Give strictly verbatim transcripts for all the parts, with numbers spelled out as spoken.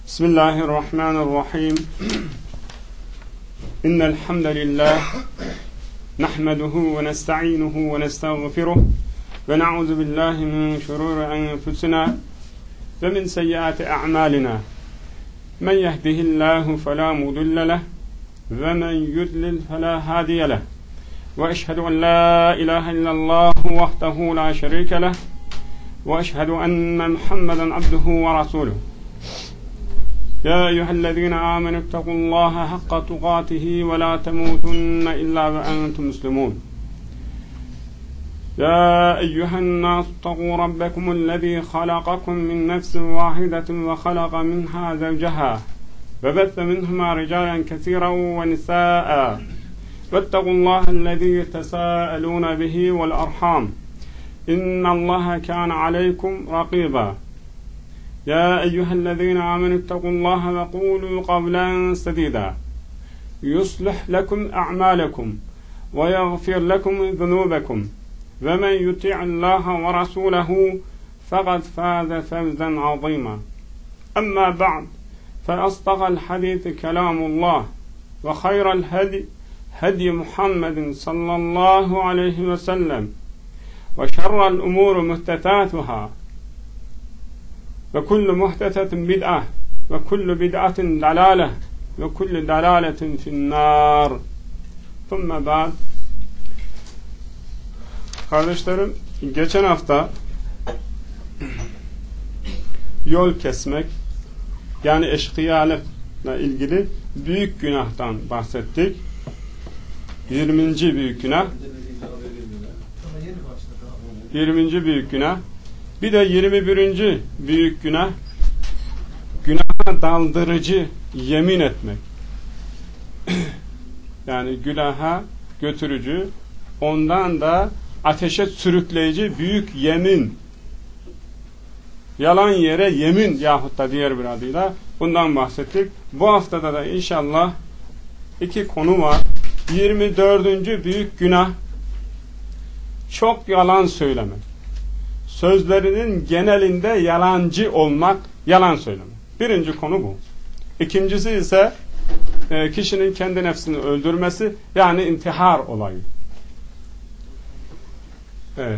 Bismillahirrahmanirrahim. İnnel hamdelellahi nahmeduhu ve nestainuhu ve nestağfiruh ve na'udzu billahi min şururi enfusina ve min seyyiati a'malina. Men yehdihillahu fela mudille leh ve men yudlil fela hadiye leh. Ve eşhedü en la ilahe illallah vahdehu la şerike leh ve eşhedü enne Muhammeden abduhu ve resuluh. يا أيها الذين آمنوا اتقوا الله حق تقاته ولا تموتن إلا وأنتم مسلمون يا أيها الناس اتقوا ربكم الذي خلقكم من نفس واحدة وخلق منها زوجها وبث منهما رجالا كثيرا ونساء واتقوا الله الذي تساءلون به والأرحام إن الله كان عليكم رقيبا يا أيها الذين آمنوا اتقوا الله وقولوا قولا سديدا يصلح لكم أعمالكم ويغفر لكم ذنوبكم ومن يطع الله ورسوله فقد فاز فوزا عظيما أما بعد فأصدق الحديث كلام الله وخير الهدي هدي محمد صلى الله عليه وسلم وشر الأمور محدثاتها ve kullu muhtesetin bid'ah ve kullu bid'atin dalale ve kullu dalaletin finnâr. Thumme ba'd. Kardeşlerim, geçen hafta yol kesmek, yani eşkıyalıkla ilgili büyük günahtan bahsettik. yirminci büyük günah. yirminci büyük günah. Bir de yirmi birinci büyük günah, günaha daldırıcı yemin etmek. Yani günaha götürücü, ondan da ateşe sürükleyici büyük yemin. Yalan yere yemin yahut da diğer bir adıyla bundan bahsettik. Bu haftada da inşallah iki konu var. yirmi dördüncü büyük günah, çok yalan söylemek. Sözlerinin genelinde yalancı olmak, yalan söylemek. Birinci konu bu. İkincisi ise e, kişinin kendi nefsini öldürmesi, yani intihar olayı. Evet.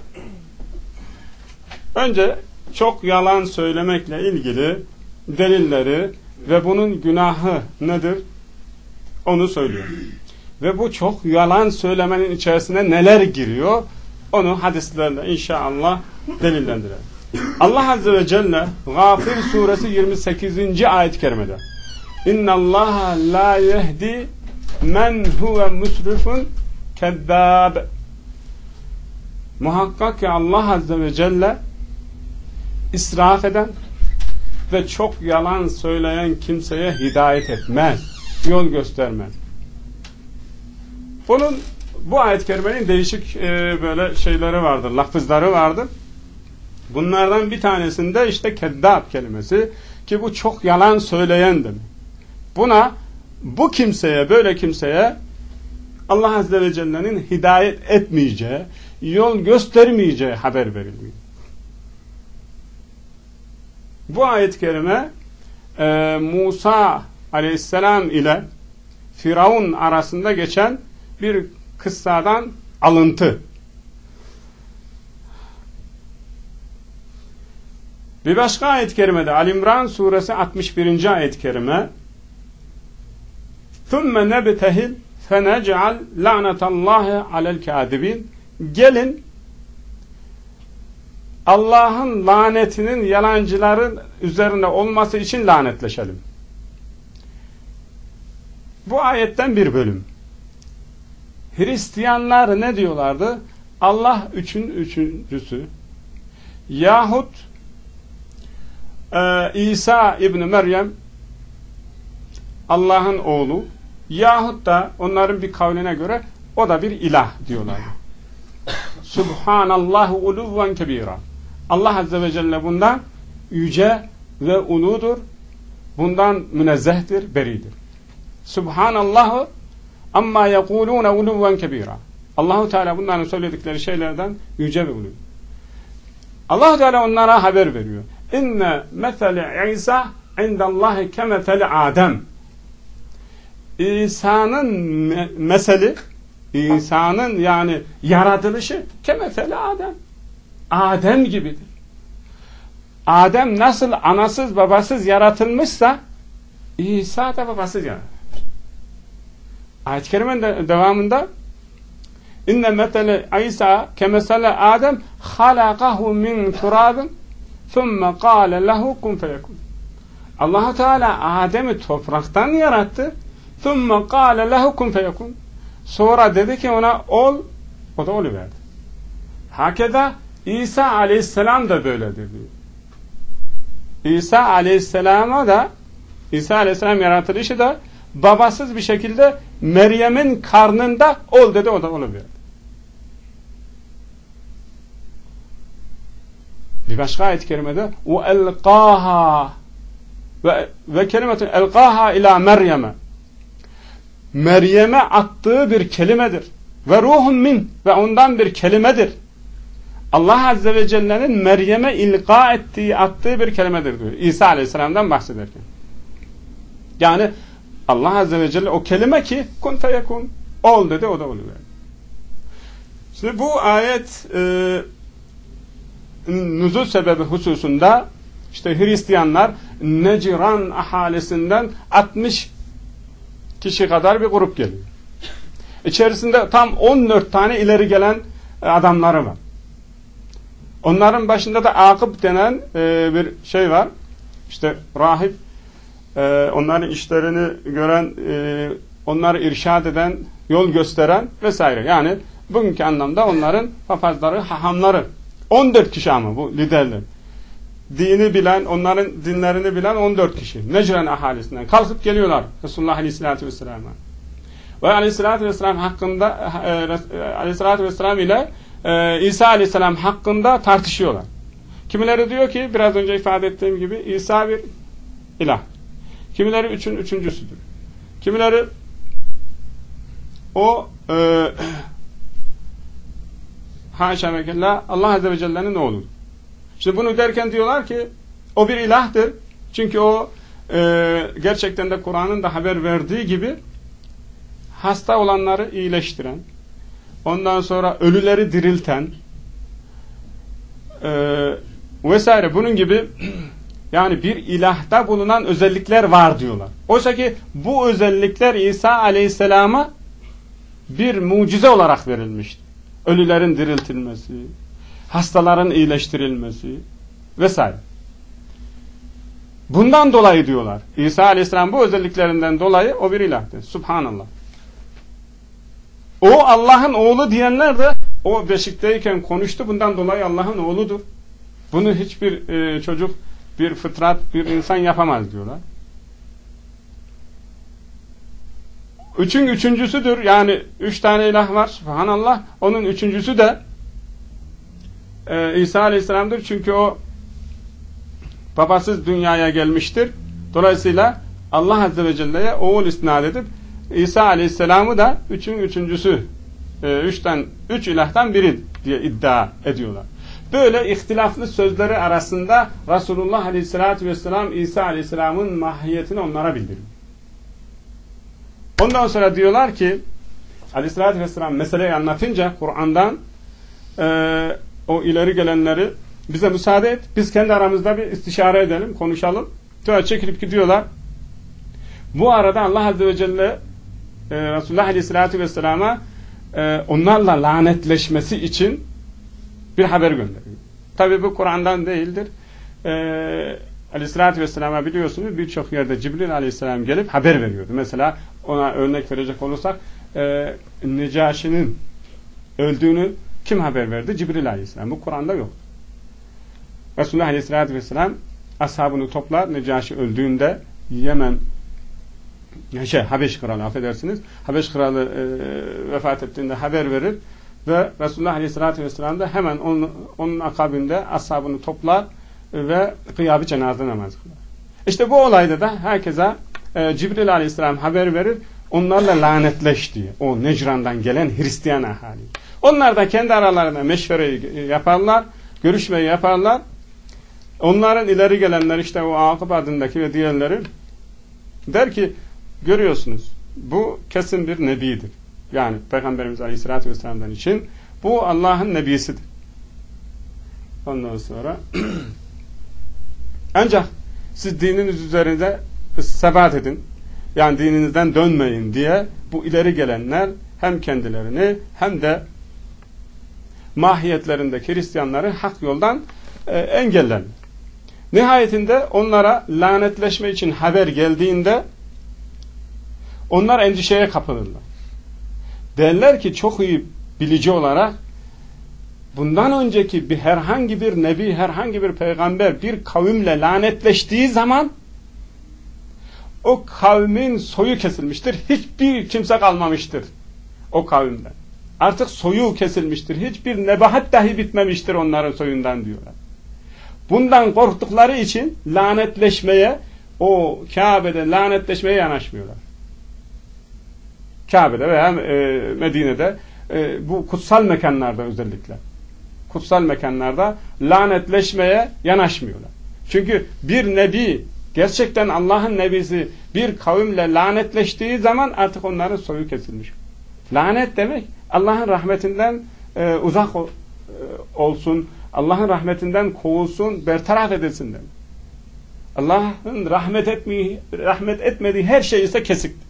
Önce çok yalan söylemekle ilgili delilleri ve bunun günahı nedir? Onu söylüyor. Ve bu çok yalan söylemenin içerisine neler giriyor? Onu hadislerle inşallah delillendirelim. Allah Azze ve Celle Gafir suresi yirmi sekizinci ayet-i kerimede İnna Allah la yehdi men huve musrifun kezzab. Muhakkak ki Allah Azze ve Celle israf eden ve çok yalan söyleyen kimseye hidayet etmez, yol göstermez. Bunun Bu ayet-i kerimenin değişik e, böyle şeyleri vardır, lafızları vardır. Bunlardan bir tanesinde işte kezzab kelimesi, ki bu çok yalan söyleyen demek. Buna, bu kimseye, böyle kimseye Allah Azze ve Celle'nin hidayet etmeyeceği, yol göstermeyeceği haber verilmiyor. Bu ayet-i kerime e, Musa Aleyhisselam ile Firavun arasında geçen bir kıssadan alıntı. Bir başka ayet-i kerimede Ali İmran suresi altmış birinci ayet-i kerime ثُمَّ نَبْتَهِلْ فَنَجْعَلْ لَعْنَةَ اللّٰهِ عَلَى الْكَاذِبِينَ. Gelin Allah'ın lanetinin yalancıların üzerinde olması için lanetleşelim. Bu ayetten bir bölüm. Hristiyanlar ne diyorlardı? Allah üçün üçüncüsü. Yahut e, İsa İbni Meryem Allah'ın oğlu. Yahut da onların bir kavline göre o da bir ilah diyorlar. Subhanallahu uluven kebira. Allah Azze ve Celle bundan yüce ve uludur. Bundan münezzehtir, beridir. Subhanallahu amma yekulune uluven kebira. Allahu Teala bunların söyledikleri şeylerden yüce ve uludur. Allah Teala onlara haber veriyor. İnne mesele İsa indallahi kemetheli Adem. İsa'nın me- meseli, İsa'nın yani yaratılışı kemetheli Adem. Adem gibidir. Adem nasıl anasız babasız yaratılmışsa İsa da babasız yaratılmış. Ayet-i Kerime'nin de devamında inne metele İsa kemesele Adem halakahu min turabin thumme kâle lehu kun feyekun. Allah-u Teala Adem'i topraktan yarattı. Thumme kâle lehu kun feyekun. Sonra dedi ki ona ol, o da oluverdi. Hakeza İsa aleyhisselam da böyledir diyor. İsa aleyhisselama da İsa aleyhisselam yaratılışı da babasız bir şekilde Meryem'in karnında ol dedi, o da oluverdi. Bir başka ayet-i kerimede ve elqaha ve ve kelimetun elqaha ila Meryem'e, Meryem'e attığı bir kelimedir. Ve ruhun min, ve ondan bir kelimedir. Allah Azze ve Celle'nin Meryem'e ilka ettiği, attığı bir kelimedir diyor. İsa Aleyhisselam'dan bahsederken. Yani Allah Azze ve Celle o kelime ki kun feyekun, ol dedi, o da oluverdi. Şimdi bu ayet e, nüzul sebebi hususunda işte Hristiyanlar Necran ahalisinden altmış kişi kadar bir grup geliyor. İçerisinde tam on dört tane ileri gelen adamları var. Onların başında da Akıb denen e, bir şey var. İşte rahip, e, onların işlerini gören, e, onları irşad eden, yol gösteren vesaire. Yani bugünkü anlamda onların papazları, hahamları. on dört kişi ama bu liderler. Dini bilen, onların dinlerini bilen on dört kişi. Necran ahalisinden kalkıp geliyorlar Resulullah Aleyhisselatü Vesselam'a. Ve Aleyhisselatü Vesselam hakkında e, Aleyhisselatü Vesselam ile e, İsa Aleyhisselam hakkında tartışıyorlar. Kimileri diyor ki biraz önce ifade ettiğim gibi İsa bir ilah. Kimileri üçün üçüncüsüdür. Kimileri o e, haşa ve kella Allah Azze ve Celle'nin oğludur. Şimdi bunu derken diyorlar ki o bir ilahtır. Çünkü o e, gerçekten de Kur'an'ın da haber verdiği gibi hasta olanları iyileştiren, ondan sonra ölüleri dirilten e, vesaire bunun gibi yani bir ilahta bulunan özellikler var diyorlar. Oysa ki bu özellikler İsa Aleyhisselam'a bir mucize olarak verilmiştir. Ölülerin diriltilmesi, hastaların iyileştirilmesi vesaire. Bundan dolayı diyorlar. İsa Aleyhisselam bu özelliklerinden dolayı o bir ilahtır. Subhanallah. O Allah'ın oğlu diyenler de o beşikteyken konuştu. Bundan dolayı Allah'ın oğludur. Bunu hiçbir e, çocuk, bir fıtrat, bir insan yapamaz diyorlar. Üçün üçüncüsüdür. Yani üç tane ilah var. Subhanallah. Onun üçüncüsü de e, İsa Aleyhisselam'dır. Çünkü o babasız dünyaya gelmiştir. Dolayısıyla Allah Azze ve Celle'ye oğul isnat edip İsa Aleyhisselam'ı da üçün üçüncüsü, e, üçten, üç ilahtan biri diye iddia ediyorlar. Böyle ihtilaflı sözleri arasında Resulullah Aleyhisselatü Vesselam İsa Aleyhisselam'ın mahiyetini onlara bildiriyor. Ondan sonra diyorlar ki Aleyhisselatü Vesselam meseleyi anlatınca Kur'an'dan e, o ileri gelenleri bize müsaade et, biz kendi aramızda bir istişare edelim, konuşalım. Sonra çekilip gidiyorlar. Bu arada Allah Azze ve Celle e, Resulullah Aleyhisselatü Vesselam'a e, onlarla lanetleşmesi için bir haber gönderiyor. Tabi bu Kur'an'dan değildir. E, Aleyhisselatü Vesselam'a biliyorsunuz birçok yerde Cibril Aleyhisselam gelip haber veriyordu. Mesela ona örnek verecek olursak e, Necaşi'nin öldüğünü kim haber verdi? Cibril Aleyhisselam. Bu Kur'an'da yok. Resulullah Aleyhisselatü Vesselam ashabını toplar. Necaşi öldüğünde Yemen şey, Habeş Kralı affedersiniz. Habeş Kralı e, vefat ettiğinde haber verir ve Resulullah Aleyhisselatü Vesselam da hemen onun, onun akabinde ashabını toplar ve kıyabı cenaze namazı kılar. İşte bu olayda da herkese e, Cibril Aleyhisselam haber verir. Onlarla lanetleş diye. O Necran'dan gelen Hristiyan ahali. Onlar da kendi aralarında meşvereyi yaparlar. Görüşmeyi yaparlar. Onların ileri gelenler işte o Akıb adındaki ve diğerleri der ki görüyorsunuz bu kesin bir nebidir. Yani Peygamberimiz Aleyhisselatü Vesselam'dan için bu Allah'ın nebisidir. Ondan sonra ancak siz dininiz üzerinde sebat edin. Yani dininizden dönmeyin diye bu ileri gelenler hem kendilerini hem de mahiyetlerindeki Hristiyanları hak yoldan e, engellerler. Nihayetinde onlara lanetleşme için haber geldiğinde onlar endişeye kapılırlar. Derler ki çok iyi bilici olarak bundan önceki bir herhangi bir nebi, herhangi bir peygamber bir kavimle lanetleştiği zaman o kavmin soyu kesilmiştir. Hiçbir kimse kalmamıştır o kavimden. Artık soyu kesilmiştir. Hiçbir nebahat dahi bitmemiştir onların soyundan diyorlar. Bundan korktukları için lanetleşmeye, o Kabe'de lanetleşmeye yanaşmıyorlar. Kabe'de veya e, Medine'de e, bu kutsal mekanlarda özellikle kutsal mekanlarda lanetleşmeye yanaşmıyorlar. Çünkü bir nebi, gerçekten Allah'ın nebisi bir kavimle lanetleştiği zaman artık onların soyu kesilmiş. Lanet demek Allah'ın rahmetinden e, uzak ol, e, olsun, Allah'ın rahmetinden kovulsun, bertaraf edilsin demek. Allah'ın rahmet etmeyi, rahmet etmediği her şey ise kesiktir.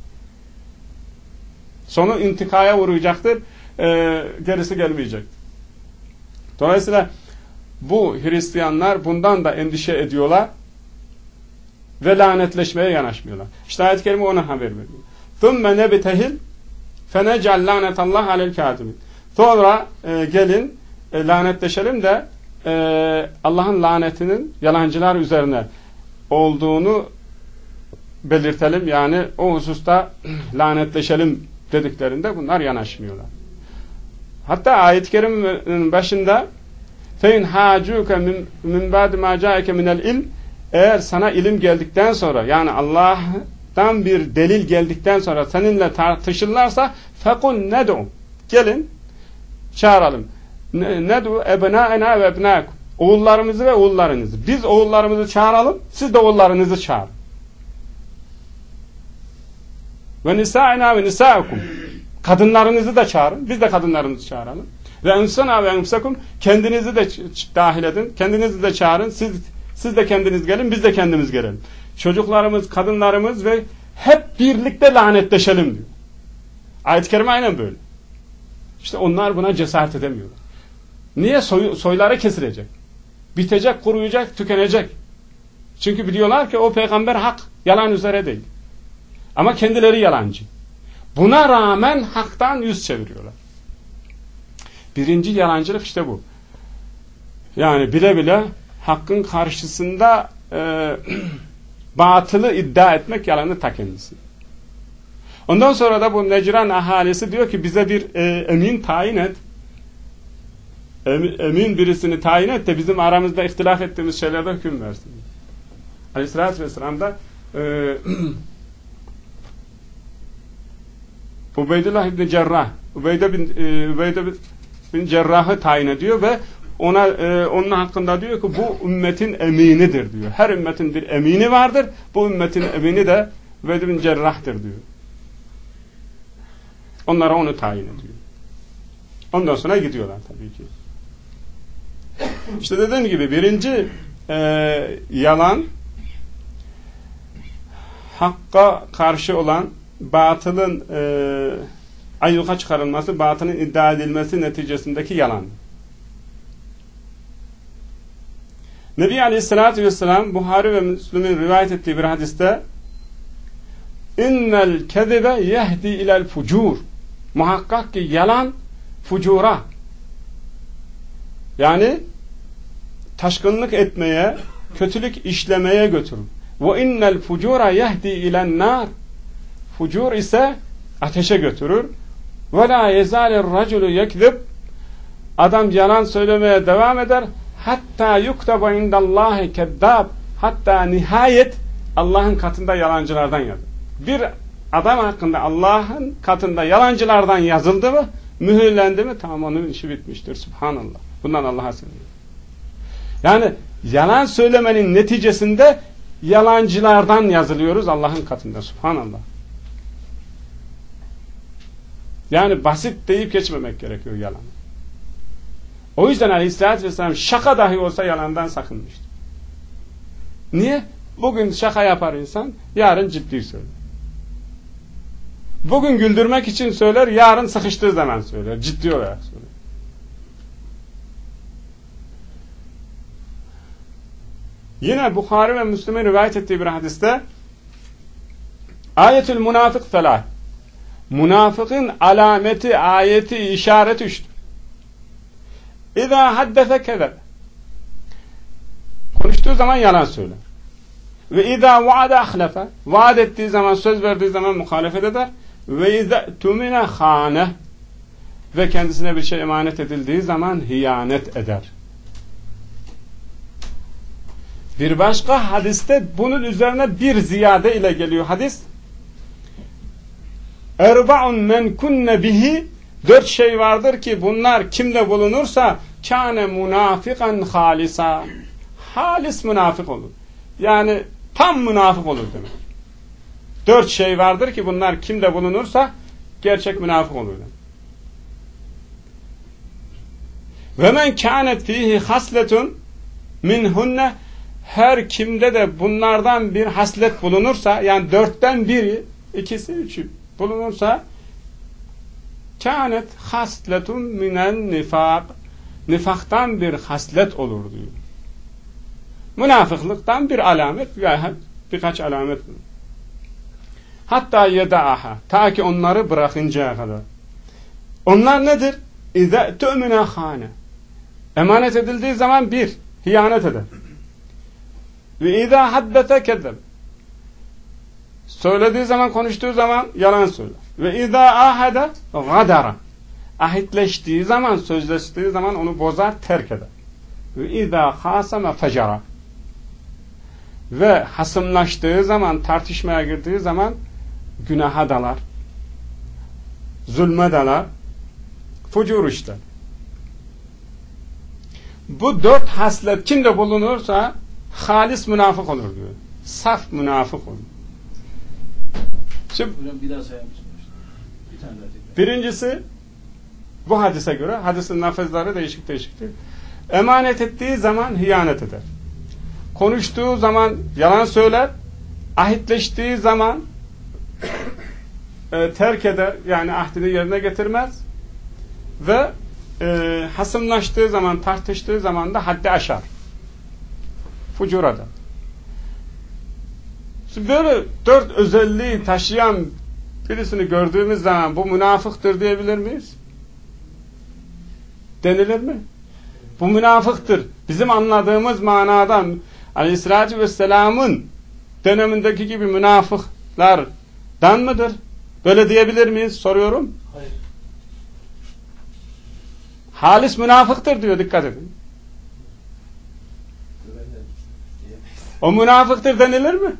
Sonu intikaya uğrayacaktır, e, gerisi gelmeyecektir. Dolayısıyla bu Hristiyanlar bundan da endişe ediyorlar ve lanetleşmeye yanaşmıyorlar. İşte ayet-i kerime ona haber veriyor. ثُمَّ نَبْتَهِلْ فَنَجْعَلْ لَانَةَ اللّٰهِ عَلَى الْكَاذِبِينَ. Sonra e, gelin e, lanetleşelim de e, Allah'ın lanetinin yalancılar üzerine olduğunu belirtelim. Yani o hususta lanetleşelim dediklerinde bunlar yanaşmıyorlar. Hatta ayet-i kerimenin başında فَاِنْ حَاجُوكَ مِنْ بَعْدِ مَا جَاءَكَ مِنَ الْاِلْمِ Eğer sana ilim geldikten sonra, yani Allah'tan bir delil geldikten sonra seninle tartışırlarsa فَقُلْ نَدْعُ Gelin çağıralım. نَدْعُ اَبْنَاءَنَا وَاَبْنَاكُمْ Oğullarımızı ve oğullarınızı. Biz oğullarımızı çağıralım, siz de oğullarınızı çağırın. وَنِسَاءَنَا وَنِسَاءَكُمْ Kadınlarınızı da çağırın, biz de kadınlarımızı çağıralım. Ve ensana ve enfusakum kendinizi de dahil edin, kendinizi de çağırın, siz siz de kendiniz gelin, biz de kendimiz gelelim. Çocuklarımız, kadınlarımız ve hep birlikte lanetleşelim diyor. Ayet-i kerime aynen böyle. İşte onlar buna cesaret edemiyorlar. Niye? Soy, soyları kesilecek. Bitecek, kuruyacak, tükenecek. Çünkü biliyorlar ki o peygamber hak, yalan üzere değil. Ama kendileri yalancı. Buna rağmen haktan yüz çeviriyorlar. Birinci yalancılık işte bu. Yani bile bile hakkın karşısında e, batılı iddia etmek, yalanı ta kendisi. Ondan sonra da bu Necran ahalisi diyor ki bize bir e, emin tayin et. Emin, emin birisini tayin et de bizim aramızda ihtilaf ettiğimiz şeylerde hüküm versin. Aleyhisselatü Vesselam da e, Ubeydullah İbni Cerrah Ubeyde bin, e, Ubeyde bin Cerrah'ı tayin ediyor ve ona e, onun hakkında diyor ki bu ümmetin eminidir diyor. Her ümmetin bir emini vardır. Bu ümmetin emini de Ubeyde bin Cerrah'tır diyor. Onlara onu tayin ediyor. Ondan sonra gidiyorlar tabii ki. İşte dediğim gibi birinci e, yalan hakka karşı olan batılın e, ayyuka çıkarılması, batılın iddia edilmesi neticesindeki yalan. Nebi Aleyhisselatü Vesselam Buhari ve Müslüm'ün rivayet ettiği bir hadiste innel kezibe yehdi ilel fucur muhakkak ki yalan fucura, yani taşkınlık etmeye, kötülük işlemeye götürür. Ve innel fucura yehdi ilen nar fucur ise ateşe götürür. Ve la yezalir raculu yekzib adam yalan söylemeye devam eder. Hatta yuktaba indallahi kezzab hatta nihayet Allah'ın katında yalancılardan yazılır. Bir adam hakkında Allah'ın katında yalancılardan yazıldı mı, mühürlendi mi, tamam onun işi bitmiştir. Subhanallah. Bundan Allah'a sığınıyor. Yani Yalan söylemenin neticesinde yalancılardan yazılıyoruz Allah'ın katında. Subhanallah. Yani basit deyip geçmemek gerekiyor yalan. O yüzden Aleyhisselatü Vesselam şaka dahi olsa yalandan sakınmıştır. Niye? Bugün şaka yapar insan, yarın ciddi söyler. Bugün güldürmek için söyler, yarın sıkıştığı zaman söyler. Ciddi olarak söyler. Yine Bukhari ve Müslim'in rivayet ettiği bir hadiste ayetül münafık felah. Münafıkın alameti, ayeti, işareti üçtür. İzâ haddese kezeb. Konuştuğu zaman yalan söyler. Ve izâ vaade ahlefe. Vaad ettiği zaman, söz verdiği zaman muhalefet eder. Ve izâ tümine hâne. Ve kendisine bir şey emanet edildiği zaman hıyanet eder. Bir başka hadiste bunun üzerine bir ziyade ile geliyor hadis. Erba'un men kunne bihi. Dört şey vardır ki bunlar kimde bulunursa kâne münâfikan halisa. Halis münafık olur. Yani tam münafık olur demek. Dört şey vardır ki bunlar kimde bulunursa gerçek münafık olur demek. Ve men kânet fîhî hasletun minhunne. Her kimde de bunlardan bir haslet bulunursa, yani dörtten biri, ikisi, üçü bulunursa kânet hasletun minen nifak. Nifaktan bir haslet olur diyor. Münafıklıktan bir alamet veya birkaç alamet. Hatta yeda'aha. Ta ki onları bırakıncaya kadar. Onlar nedir? İzâ tü'mine hâne. Emanet edildiği zaman bir, hıyanet eder. Ve izâ haddete kezeb. Söylediği zaman, konuştuğu zaman yalan söyler. Ve izâ ahede gadara. Ahitleştiği zaman, sözleştiği zaman onu bozar, terk eder. Ve izâ hâseme fecara. Ve hasımlaştığı zaman, tartışmaya girdiği zaman günaha dalar. Zulme dalar. Fucur işte. Bu dört haslet kimde bulunursa halis münafık olur diyor. Saf münafık olur. Şimdi, hocam bir daha sayar mısınız? Bir tane daha tekrar. Birincisi bu hadise göre, hadisin lafızları değişik değişiktir. Emanet ettiği zaman hıyanet eder. Konuştuğu zaman yalan söyler. Ahitleştiği zaman e, terk eder. Yani ahdini yerine getirmez. Ve e, hasımlaştığı zaman, tartıştığı zaman da haddi aşar. Fucurada. Şimdi böyle dört özelliği taşıyan birisini gördüğümüz zaman bu münafıktır diyebilir miyiz? Denilir mi? Bu münafıktır. Bizim anladığımız manadan Aleyhisselatü Vesselam'ın dönemindeki gibi münafıklardan mıdır? Böyle diyebilir miyiz? Soruyorum. Hayır. Halis münafıktır diyor. Dikkat edin. O münafıktır denilir mi?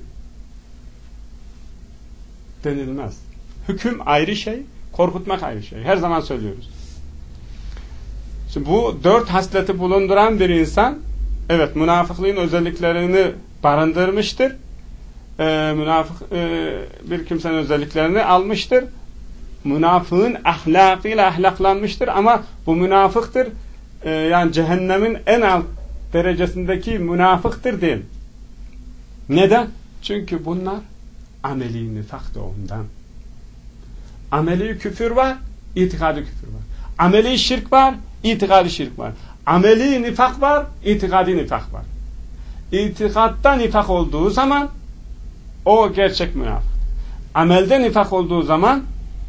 Denilmez. Hüküm ayrı şey, korkutmak ayrı şey. Her zaman söylüyoruz. Şimdi bu dört hasleti bulunduran bir insan, evet, münafıklığın özelliklerini barındırmıştır. Ee, münafık e, bir kimsenin özelliklerini almıştır. Münafığın ahlakıyla ahlaklanmıştır ama bu münafıktır. Ee, yani cehennemin en alt derecesindeki münafıktır değil. Neden? Çünkü bunlar ameli nifak da ondan. Ameli küfür var, itikadi küfür var. Ameli şirk var, itikadi şirk var. Ameli nifak var, itikadi nifak var. İtikatta nifak olduğu zaman o gerçek münafık. Amelde nifak olduğu zaman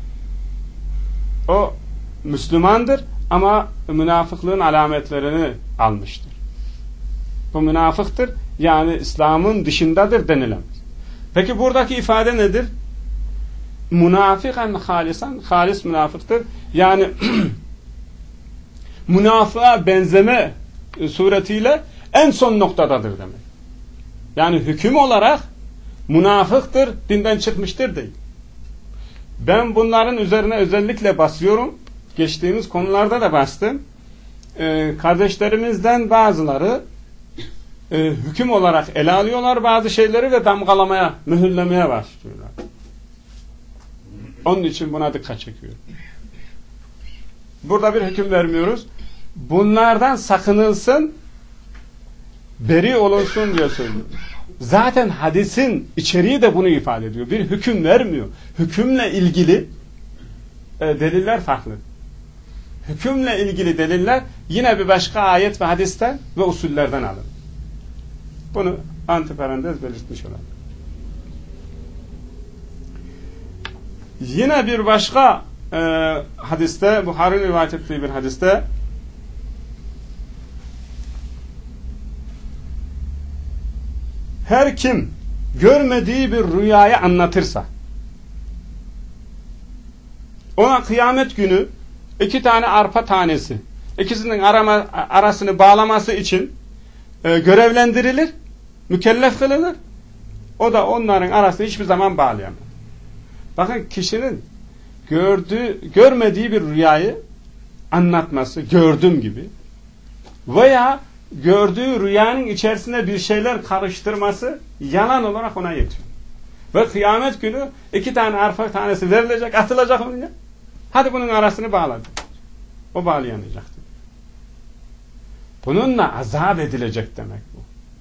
o Müslümandır ama münafıklığın alametlerini almıştır. Bu münafıktır. Yani İslam'ın dışındadır denilemez. Peki buradaki ifade nedir? Münafıkan halisan, halis münafıktır. Yani münafığa benzeme suretiyle en son noktadadır demek. Yani hüküm olarak münafıktır, dinden çıkmıştır değil. Ben bunların üzerine özellikle basıyorum. Geçtiğimiz konularda da bastım. Ee, kardeşlerimizden bazıları e, hüküm olarak ele alıyorlar bazı şeyleri ve damgalamaya, mühürlemeye başlıyorlar. Onun için buna dikkat çekiyorum. Burada bir hüküm vermiyoruz. Bunlardan sakınılsın, beri olunsun diye söylüyor. Zaten hadisin içeriği de bunu ifade ediyor. Bir hüküm vermiyor. Hükümle ilgili e, deliller farklı. Hükümle ilgili deliller yine bir başka ayet ve hadisten ve usullerden alın. Bunu antiparantez belirtmiş olalım. Yine bir başka e, hadiste, Buhari'nin rivayet ettiği bir hadiste her kim görmediği bir rüyayı anlatırsa ona kıyamet günü iki tane arpa tanesi ikisinin arama, arasını bağlaması için e, görevlendirilir, mükellef kılınır. O da onların arasını hiçbir zaman bağlayamaz. Bakın kişinin gördüğü, görmediği bir rüyayı anlatması, gördüm gibi veya gördüğü rüyanın içerisinde bir şeyler karıştırması yalan olarak ona yetiyor. Ve kıyamet günü iki tane arpa tanesi verilecek, atılacak onunla. Hadi bunun arasını bağladı. O bağlayamayacaktır. Bununla azap edilecek demek bu.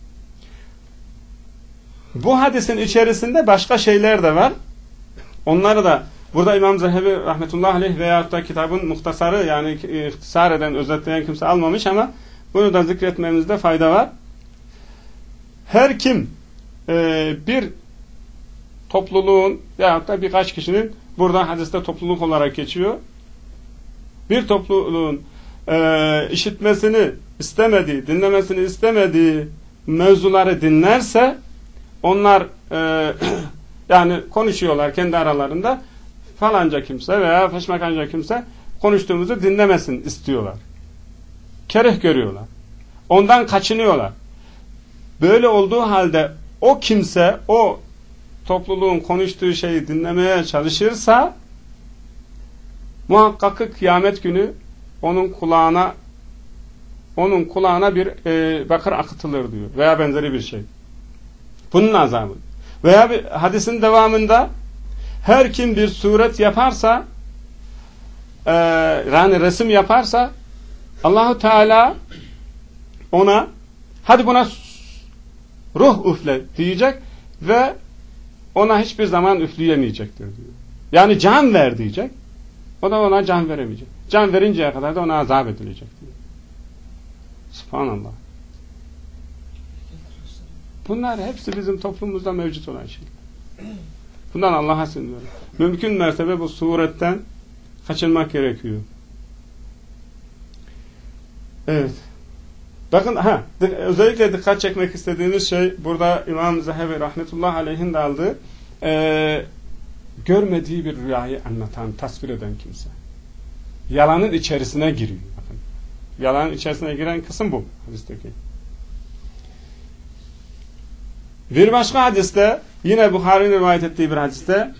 Bu hadisin içerisinde başka şeyler de var. Onları da burada İmam Zehebi rahmetullahi aleyh veyahut da kitabın muhtasarı yani ihtisar eden, özetleyen kimse almamış ama bunu da zikretmemizde fayda var. Her kim e, bir topluluğun veyahut da birkaç kişinin, burada hadiste topluluk olarak geçiyor, bir topluluğun e, işitmesini istemediği, dinlemesini istemediği mevzuları dinlerse onlar e, yani konuşuyorlar kendi aralarında, falanca kimse veya feşmekanca kimse konuştuğumuzu dinlemesin istiyorlar. Kereh görüyorlar. Ondan kaçınıyorlar. Böyle olduğu halde o kimse o topluluğun konuştuğu şeyi dinlemeye çalışırsa muhakkak kıyamet günü onun kulağına onun kulağına bir e, bakır akıtılır diyor. Veya benzeri bir şey. Bunun azabı. Veya bir hadisin devamında her kim bir suret yaparsa e, yani resim yaparsa Allahu Teala ona hadi buna ruh üfle diyecek ve ona hiçbir zaman üfleyemeyecektir diyor. Yani can ver diyecek. O da ona can veremeyecek. Can verinceye kadar da ona azap edilecek diyor. Subhanallah. Bunlar hepsi bizim toplumumuzda mevcut olan şeyler. Bundan Allah'a sığınıyorum. Mümkün mertebe bu suretten kaçınmak gerekiyor. Evet. Bakın ha, özellikle dikkat çekmek istediğimiz şey burada İmam Zehebi rahmetullahi aleyhin de aldığı e, görmediği bir rüyayı anlatan, tasvir eden kimse. Yalanın içerisine giriyor. Bakın. Yalanın içerisine giren kısım bu hadisteki. Bir başka hadiste, yine Buhari'nin rivayet ettiği bir hadiste,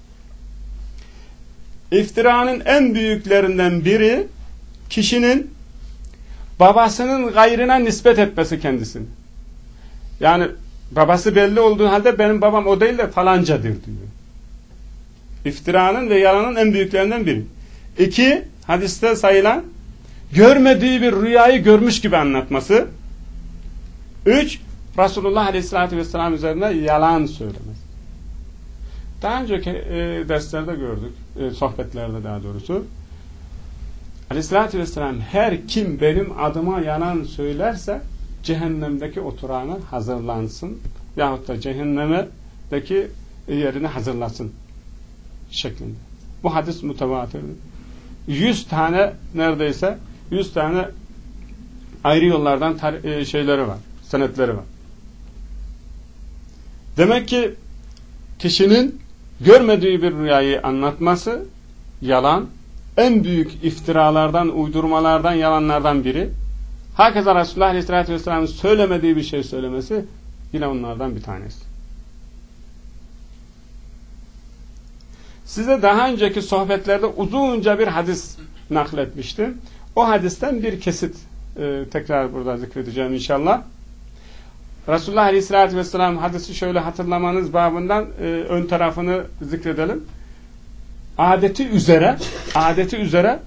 iftiranın en büyüklerinden biri kişinin babasının gayrına nispet etmesi kendisini. Yani babası belli olduğu halde benim babam o değil de falancadır diyor. İftiranın ve yalanın en büyüklerinden biri. İki, hadiste sayılan görmediği bir rüyayı görmüş gibi anlatması. Üç, Resulullah Aleyhisselatü Vesselam üzerine yalan söylemesi. Daha önceki e, derslerde gördük, e, sohbetlerde daha doğrusu. Aleyhisselatü Vesselam her kim benim adıma yalan söylerse cehennemdeki oturağına hazırlansın yahut da cehennemdeki yerini hazırlasın şeklinde. Bu hadis mütevatir. Yüz tane neredeyse yüz tane ayrı yollardan tar- şeyleri var, senetleri var. Demek ki kişinin görmediği bir rüyayı anlatması yalan, en büyük iftiralardan, uydurmalardan, yalanlardan biri. Hakeza Resulullah Aleyhisselatü Vesselam'ın söylemediği bir şey söylemesi yine onlardan bir tanesi. Size daha önceki sohbetlerde uzunca bir hadis nakletmiştim. O hadisten bir kesit e, tekrar burada zikredeceğim inşallah. Resulullah Aleyhisselatü Vesselam hadisi şöyle hatırlamanız babından e, ön tarafını zikredelim. Adeti üzere adeti üzere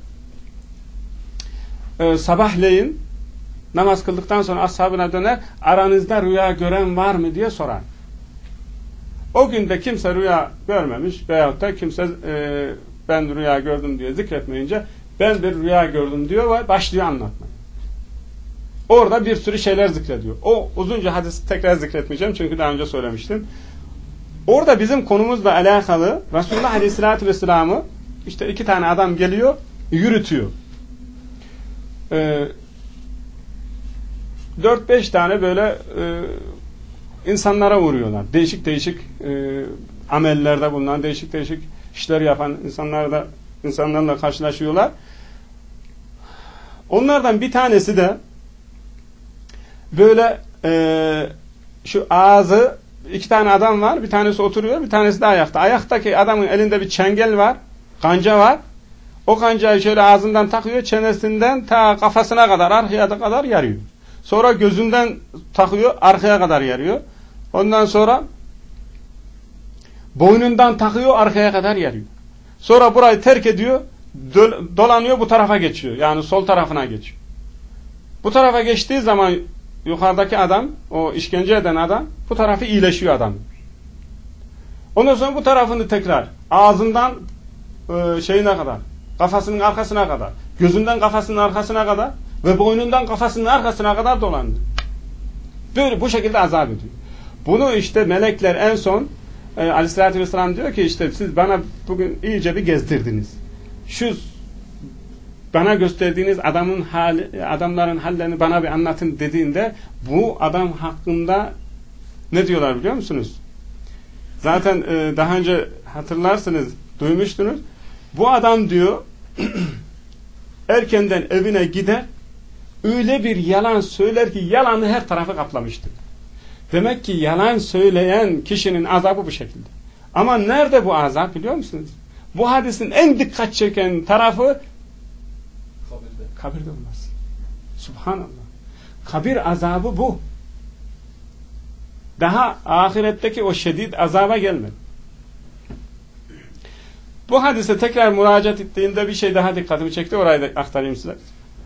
e, sabahleyin namaz kıldıktan sonra ashabına döner, aranızda rüya gören var mı diye sorar. O günde kimse rüya görmemiş veyahut da kimse e, ben rüya gördüm diye zikretmeyince ben bir rüya gördüm diyor ve başlıyor anlatmaya. Orada bir sürü şeyler zikrediyor. O uzunca hadisi tekrar zikretmeyeceğim çünkü daha önce söylemiştim. Orada bizim konumuzla alakalı Resulullah Aleyhisselatü Vesselam'ı işte iki tane adam geliyor, yürütüyor. Ee, dört beş tane böyle e, insanlara uğruyorlar. Değişik değişik e, amellerde bulunan, değişik değişik işler yapan insanlarla, insanlarla karşılaşıyorlar. Onlardan bir tanesi de böyle e, şu ağzı, iki tane adam var. Bir tanesi oturuyor, bir tanesi de ayakta. Ayaktaki adamın elinde bir çengel var, kanca var. O kancayı şöyle ağzından takıyor, çenesinden ta kafasına kadar, arkaya da kadar yarıyor. Sonra gözünden takıyor, arkaya kadar yarıyor. Ondan sonra boynundan takıyor, arkaya kadar yarıyor. Sonra burayı terk ediyor, dolanıyor, bu tarafa geçiyor. Yani sol tarafına geçiyor. Bu tarafa geçtiği zaman yukarıdaki adam, o işkence eden adam, bu tarafı iyileşiyor adam. Ondan sonra bu tarafını tekrar ağzından e, şeyine kadar, kafasının arkasına kadar, gözünden kafasının arkasına kadar ve boynundan kafasının arkasına kadar dolandı. Böyle bu şekilde azap ediyor. Bunu işte melekler en son e, Aleyhisselatü Vesselam diyor ki işte siz bana bugün iyice bir gezdirdiniz. Şu bana gösterdiğiniz adamın hali, adamların hallerini bana bir anlatın dediğinde bu adam hakkında ne diyorlar biliyor musunuz? Zaten e, daha önce hatırlarsınız, duymuştunuz. Bu adam diyor erkenden evine gider, öyle bir yalan söyler ki yalanı her tarafı kaplamıştır. Demek ki yalan söyleyen kişinin azabı bu şekilde. Ama nerede bu azap biliyor musunuz? Bu hadisin en dikkat çeken tarafı kabirde, kabirde olmaz. Subhanallah. Kabir azabı bu. Daha ahiretteki o şiddet azaba gelmedi. Bu hadise tekrar müracaat ettiğinde bir şey daha dikkatimi çekti. Orayı da aktarayım size.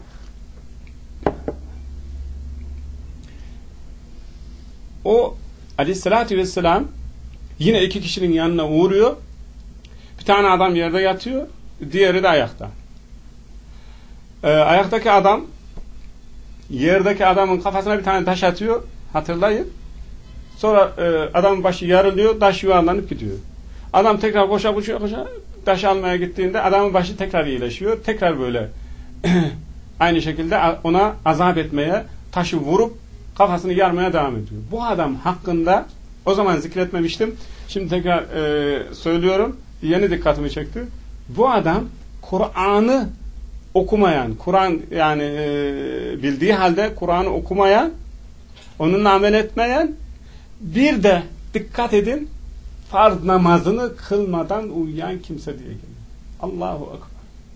O Aleyhisselatü Vesselam yine iki kişinin yanına uğruyor. Bir tane adam yerde yatıyor. Diğeri de ayakta. Ee, ayaktaki adam yerdeki adamın kafasına bir tane taş atıyor. Hatırlayın. Sonra e, adamın başı yarılıyor. Taş yuvarlanıp gidiyor. Adam tekrar koşa koşa koşa taş almaya gittiğinde adamın başı tekrar iyileşiyor. Tekrar böyle aynı şekilde ona azap etmeye, taşı vurup kafasını yarmaya devam ediyor. Bu adam hakkında o zaman zikretmemiştim. Şimdi tekrar e, söylüyorum. Yeni dikkatimi çekti. Bu adam Kur'an'ı okumayan, Kur'an yani e, bildiği halde Kur'an'ı okumayan, onunla amel etmeyen, bir de dikkat edin farz namazını kılmadan uyuyan kimse diye geliyor. Allahu Ekber.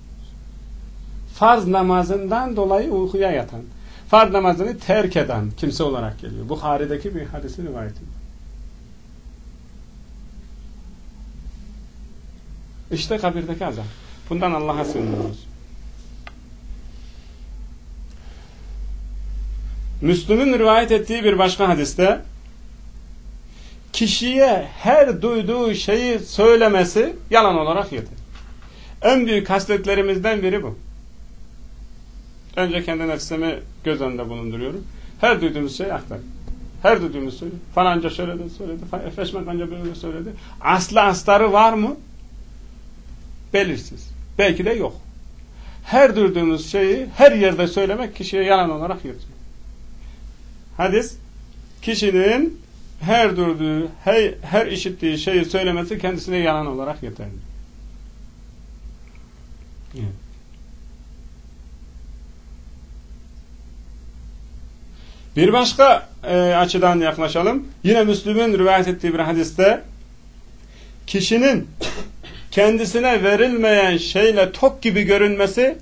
Farz namazından dolayı uykuya yatan, farz namazını terk eden kimse olarak geliyor. Buhari'deki bir hadisi rivayeti. İşte kabirdeki azap. Bundan Allah'a sığınıyoruz. Müslüm'ün rivayet ettiği bir başka hadiste kişiye her duyduğu şeyi söylemesi yalan olarak yeter. En büyük hasletlerimizden biri bu. Önce kendi nefsimi göz önünde bulunduruyorum. Her duyduğumuz şeyi aktar. Her duyduğumuz şey. Falanca şöyle de söyledi. Efeşmen kanca böyle söyledi. Aslı astarı var mı? Belirsiz. Belki de yok. Her duyduğumuz şeyi her yerde söylemek kişiye yalan olarak yetiyor. Hadis, kişinin her duyduğu, her, her işittiği şeyi söylemesi kendisine yalan olarak yeterli. Evet. Bir başka e, açıdan yaklaşalım. Yine Müslüm'ün rivayet ettiği bir hadiste kişinin kendisine verilmeyen şeyle tok gibi görünmesi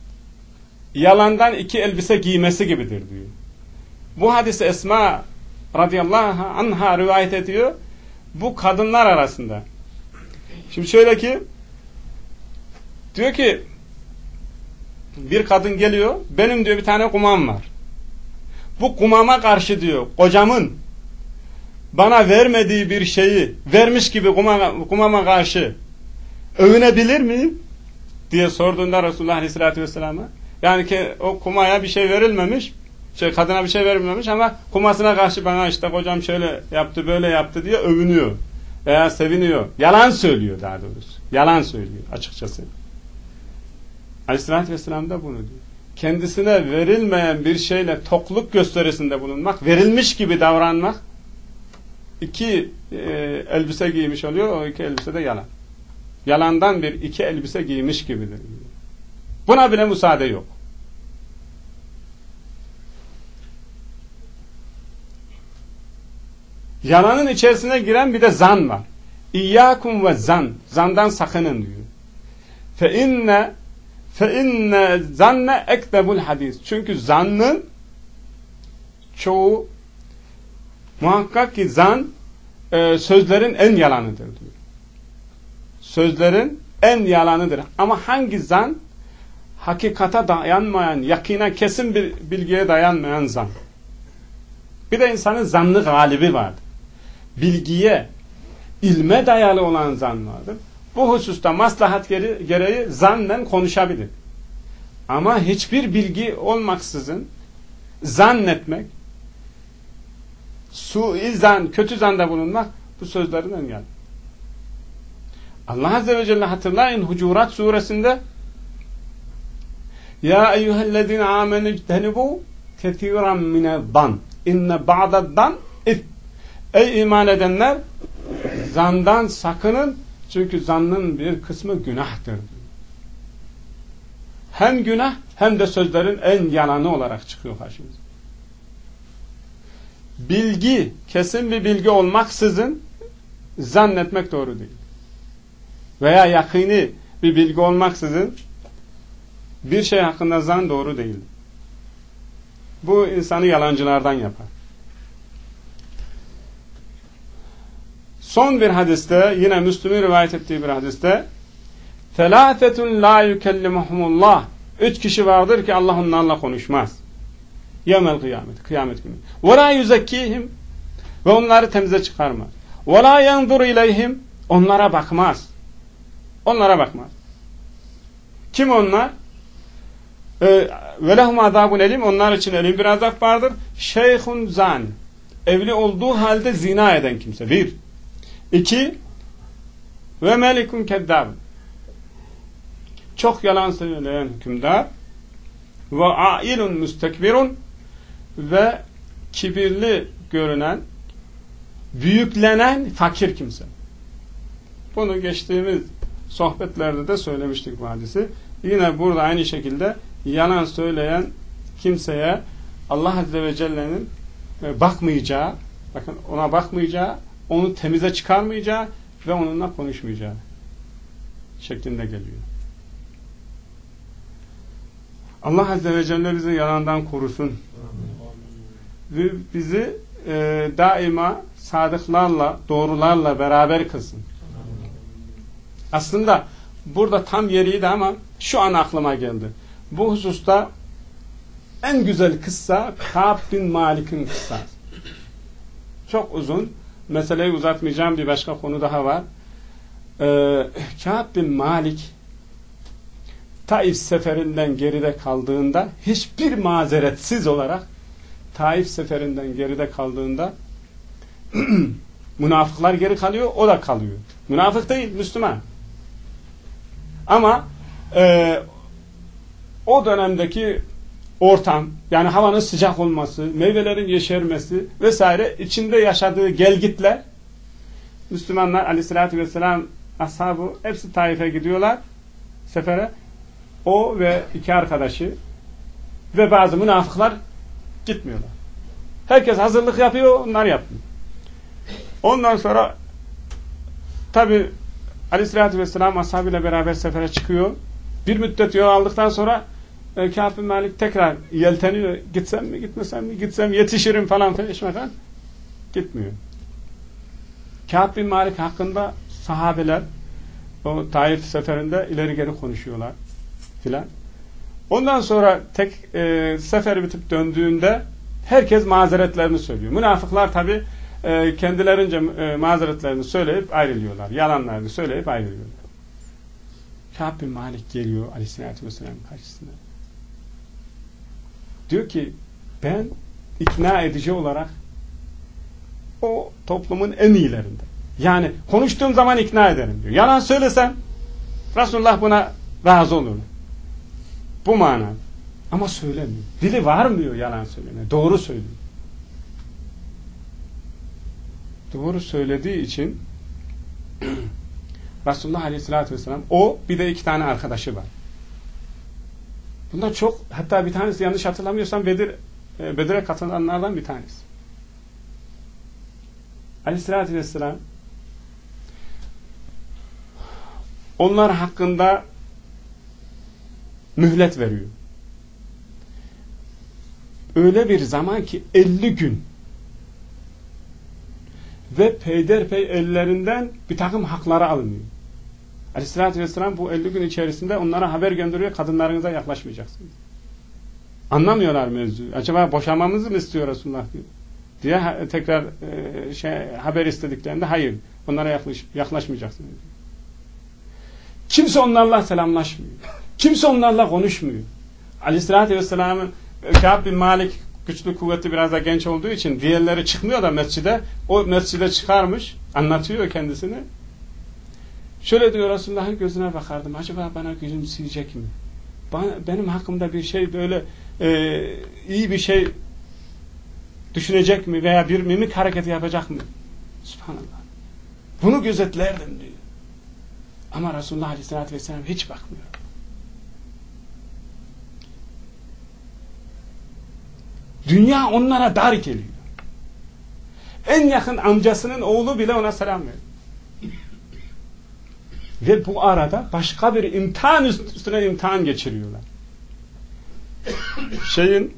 yalandan iki elbise giymesi gibidir diyor. Bu hadise Esma radıyallahu anha rivayet ediyor. Bu kadınlar arasında. Şimdi şöyle ki, diyor ki bir kadın geliyor, benim diyor bir tane kumam var. Bu kumama karşı diyor, kocamın bana vermediği bir şeyi vermiş gibi kumama, kumama karşı övünebilir miyim? Diye sorduğunda Resulullah Aleyhisselatü Vesselam'a, yani ki o kumaya bir şey verilmemiş, şey, kadına bir şey verilmemiş ama kumasına karşı bana işte kocam şöyle yaptı, böyle yaptı diye övünüyor veya seviniyor. Yalan söylüyor daha doğrusu. Yalan söylüyor açıkçası. Aleyhisselatü Vesselam da bunu diyor. Kendisine verilmeyen bir şeyle tokluk gösterisinde bulunmak, verilmiş gibi davranmak, iki e, elbise giymiş oluyor, o iki elbise de yalan. Yalandan bir iki elbise giymiş gibidir. Buna bile müsaade yok. Yalanın içerisine giren bir de zan var. İyyâkum ve zan. Zandan sakının diyor. Fe inne fe inne zanne ekdebul hadis. Çünkü zannın çoğu, muhakkak ki zan e, sözlerin en yalanıdır diyor. Sözlerin en yalanıdır. Ama hangi zan? Hakikate dayanmayan, yakina, kesin bir bilgiye dayanmayan zan. Bir de insanın zannı galibi vardır. Bilgiye, ilme dayalı olan zan vardır. Bu hususta maslahat gereği zannen konuşabilir. Ama hiçbir bilgi olmaksızın zannetmek, suizan, kötü zanda bulunmak, bu sözlerin engel. Allah Azze ve Celle hatırlayın, Hucurat suresinde Ya eyyühellezine amenü ictenibu ketiran minezdan inne ba'daddan if. Ey iman edenler, zandan sakının, çünkü zannın bir kısmı günahtır. Hem günah hem de sözlerin en yalanı olarak çıkıyor karşımıza. Bilgi, kesin bir bilgi olmaksızın zannetmek doğru değil. Veya yakini bir bilgi olmaksızın bir şey hakkında zan doğru değil. Bu insanı yalancılardan yapar. Son bir hadiste, yine Müslüm'ün rivayet ettiği bir hadiste, felâfetun lâ yükellimuhumullah. Üç kişi vardır ki Allah onlarla konuşmaz. Yevmel kıyamet, kıyamet günü. Ve lâ yüzekkîhim, ve onları temize çıkarmaz. Ve lâ yanzur ileyhim, onlara bakmaz. Onlara bakmaz. Kim onlar? Ve lehum azâbun elim, onlar için elim bir azap vardır. Şeyhun zan, evli olduğu halde zina eden kimse. Bir. İki, ve melikun keddab, çok yalan söyleyen hükümdar, ve ailun müstekbirun, ve kibirli görünen, büyüklenen fakir kimse. Bunu geçtiğimiz sohbetlerde de söylemiştik bu hadisi. Yine burada aynı şekilde yalan söyleyen kimseye Allah Azze ve Celle'nin bakmayacağı, bakın ona bakmayacağı, onu temize çıkarmayacağı ve onunla konuşmayacağı şeklinde geliyor. Allah Azze ve Celle bizi yalandan korusun. Ve bizi e, daima sadıklarla, doğrularla beraber kılsın. Aslında burada tam yeriydi ama şu an aklıma geldi. Bu hususta en güzel kıssa Kâb bin Malik'in kıssası. Çok uzun. Meseleyi uzatmayacağım, bir başka konu daha var. Ee, Kâb bin Malik Taif seferinden geride kaldığında, hiçbir mazeretsiz olarak Taif seferinden geride kaldığında münafıklar geri kalıyor, o da kalıyor. Münafık değil, Müslüman. Ama e, o dönemdeki ortam, yani havanın sıcak olması, meyvelerin yeşermesi vesaire, içinde yaşadığı gelgitler, Müslümanlar aleyhissalatü vesselam ashabı hepsi Taif'e gidiyorlar sefere. O ve iki arkadaşı ve bazı münafıklar gitmiyorlar. Herkes hazırlık yapıyor, onlar yapmıyor. Ondan sonra tabi aleyhissalatü vesselam ashabıyla beraber sefere çıkıyor. Bir müddet yol aldıktan sonra e, Kâb bin Malik tekrar yelteniyor. Gitsem mi, gitmesem mi, gitsem yetişirim falan falan. Gitmiyor. Kâb bin Malik hakkında sahabeler o Taif seferinde ileri geri konuşuyorlar filan. Ondan sonra tek e, sefer bitip döndüğünde herkes mazeretlerini söylüyor. Münafıklar tabi e, kendilerince e, mazeretlerini söyleyip ayrılıyorlar. Yalanlarını söyleyip ayrılıyorlar. Kâb bin Malik geliyor Aleyhisselatü Vesselam karşısına. Diyor ki ben ikna edici olarak o toplumun en iyilerinde. Yani konuştuğum zaman ikna ederim diyor. Yalan söylesem Resulullah buna razı olur. Bu mana. Ama söylemiyor. Dili varmıyor yalan söylemeye. Doğru söylüyor. Doğru söylediği için Resulullah Aleyhisselatü Vesselam o bir de iki tane arkadaşı var. Bunlar çok, hatta bir tanesi yanlış hatırlamıyorsam Bedir, Bedir'e katılanlardan bir tanesi. Aleyhisselatü Vesselam onlar hakkında mühlet veriyor. Öyle bir zaman ki elli gün ve peyderpey ellerinden bir takım hakları alınıyor. Aleyhisselatü Vesselam bu elli gün içerisinde onlara haber gönderiyor, kadınlarınıza yaklaşmayacaksınız. Anlamıyorlar mevzuyu. Acaba boşanmamızı mı istiyor Resulullah diyor. diye tekrar e, şey haber istediklerinde hayır, onlara yaklaş, yaklaşmayacaksınız diyor. Kimse onlarla selamlaşmıyor. Kimse onlarla konuşmuyor. Aleyhisselatü Vesselam'ın Kâb bin Malik güçlü kuvvetli biraz da genç olduğu için diğerleri çıkmıyor da mescide. O mescide çıkarmış. Anlatıyor kendisini. Şöyle diyor, Resulullah'ın gözüne bakardım. Acaba bana gülümseyecek mi? Bana, benim hakkımda bir şey böyle e, iyi bir şey düşünecek mi? Veya bir mimik hareketi yapacak mı? Subhanallah. Bunu gözetlerdim diyor. Ama Resulullah Aleyhisselatü Vesselam hiç bakmıyor. Dünya onlara dar geliyor. En yakın amcasının oğlu bile ona selam veriyor. Ve bu arada başka bir imtihan üstüne imtihan geçiriyorlar. Şeyin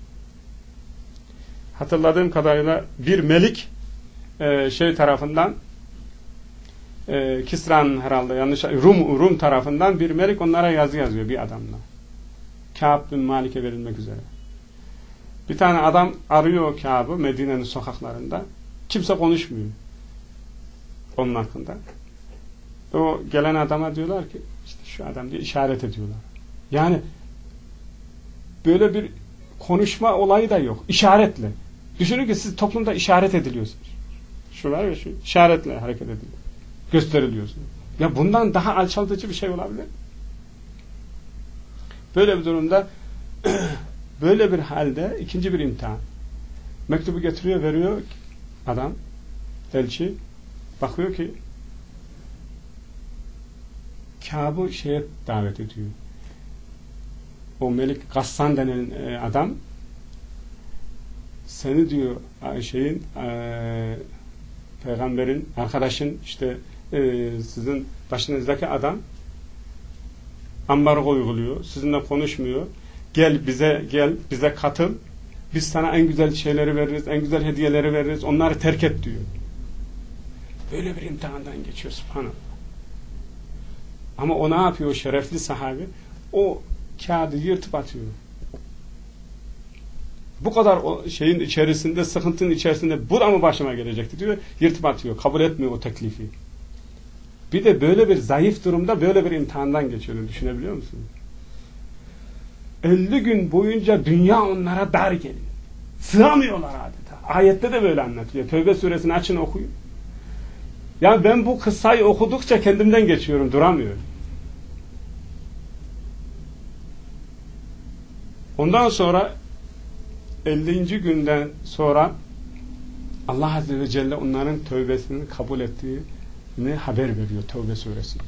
hatırladığım kadarıyla bir melik e, şey tarafından e, Kisra'nın herhalde yanlış Rum Rum tarafından bir melik onlara yazı yazıyor bir adamla. Kâb bin Malik'e verilmek üzere. Bir tane adam arıyor Kâb'ı Medine'nin sokaklarında. Kimse konuşmuyor onun hakkında. O gelen adama diyorlar ki işte şu adam diye işaret ediyorlar. Yani böyle bir konuşma olayı da yok. İşaretle. Düşünün ki siz toplumda işaret ediliyorsunuz. Şu var ya şu işaretle hareket ediliyor. Gösteriliyorsunuz. Ya bundan daha alçaltıcı bir şey olabilir. Böyle bir durumda böyle bir halde ikinci bir imtihan. Mektubu getiriyor, veriyor adam, elçi. Bakıyor ki Kâb'ı şeye davet ediyor. O Melik Gassan denen adam seni diyor şeyin e, peygamberin arkadaşın işte e, sizin başınızdaki adam ambargo uyguluyor. Sizinle konuşmuyor. Gel bize gel bize katıl. Biz sana en güzel şeyleri veririz, en güzel hediyeleri veririz. Onları terk et diyor. Böyle bir imtihandan geçiyor subhanallah. Ama o ne yapıyor o şerefli sahabi? O kağıdı yırtıp atıyor. Bu kadar o şeyin içerisinde, sıkıntının içerisinde bu da mı başıma gelecekti diyor. Yırtıp atıyor. Kabul etmiyor o teklifi. Bir de böyle bir zayıf durumda böyle bir imtihandan geçiyor. Düşünebiliyor musunuz? elli gün boyunca dünya onlara dar geliyor. Sığamıyorlar adeta. Ayette de böyle anlatıyor. Tevbe suresini açın okuyun. Ya ben bu kıssayı okudukça kendimden geçiyorum. Duramıyorum. Ondan sonra ellinci günden sonra Allah Azze ve Celle onların tövbesini kabul ettiğini haber veriyor Tevbe suresinde.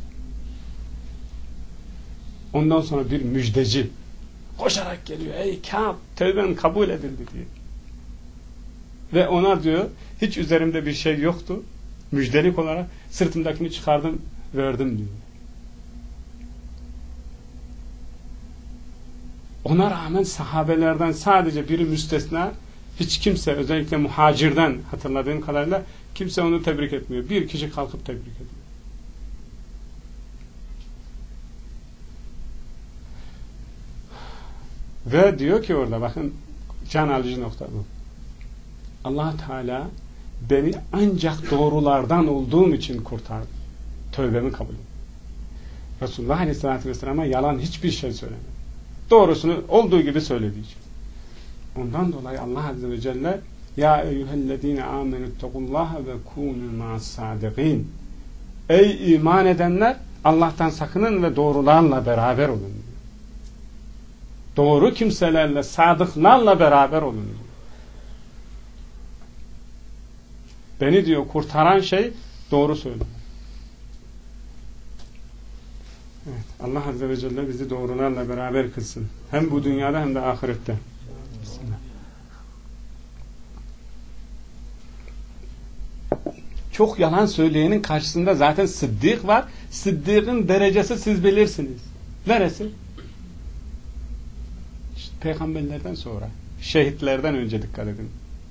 Ondan sonra bir müjdeci koşarak geliyor. Ey Kâb, tövben kabul edildi diye. Ve ona diyor hiç üzerimde bir şey yoktu. Müjdelik olarak sırtımdakini çıkardım, verdim diyor. Ona rağmen sahabelerden sadece biri müstesna Hiç kimse, özellikle muhacirden hatırladığım kadarıyla kimse onu tebrik etmiyor. Bir kişi kalkıp tebrik ediyor. Ve diyor ki orada, bakın can alıcı nokta bu. Allah Teala beni ancak doğrulardan olduğum için kurtardı. Tövbemi kabul etti. Resulullah Aleyhisselatü Vesselam'a yalan hiçbir şey söylemedi. Doğrusunu olduğu gibi söylediği için. Ondan dolayı Allah Azze ve Celle ya eyyühellezine amenüttekullaha ve kûnü ma'as-sâdikîn. Ey iman edenler, Allah'tan sakının ve doğrularla beraber olun. Doğru kimselerle, sadıklarla beraber olun. Beni diyor kurtaran şey doğru söylüyor. Evet, Allah Azze ve Celle bizi doğrularla beraber kılsın. Hem bu dünyada hem de ahirette. Bismillah. Çok yalan söyleyenin karşısında zaten sıddık var. Sıddıkın derecesi siz bilirsiniz. Neresi? İşte peygamberlerden sonra. Şehitlerden önce dikkat edin.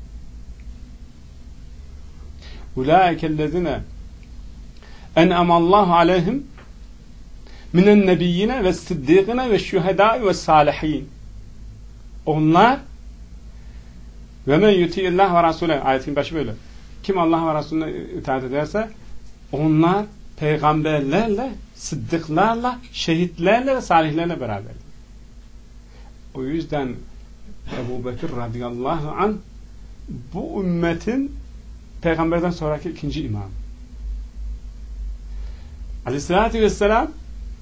Ulaikellezine en'amallahu aleyhim minen nebiyyine ve sıddıkine ve şühedâi ve salihin. Onlar ve men yuti'illah ve rasûle, ayetin başı böyle. Kim Allah ve Resulüne itaat ederse onlar peygamberlerle, sıddıklarla, şehitlerle ve salihlerle beraber. O yüzden Ebu Bekir radıyallahu anh bu ümmetin peygamberden sonraki ikinci imam. Aleyhissalatü vesselam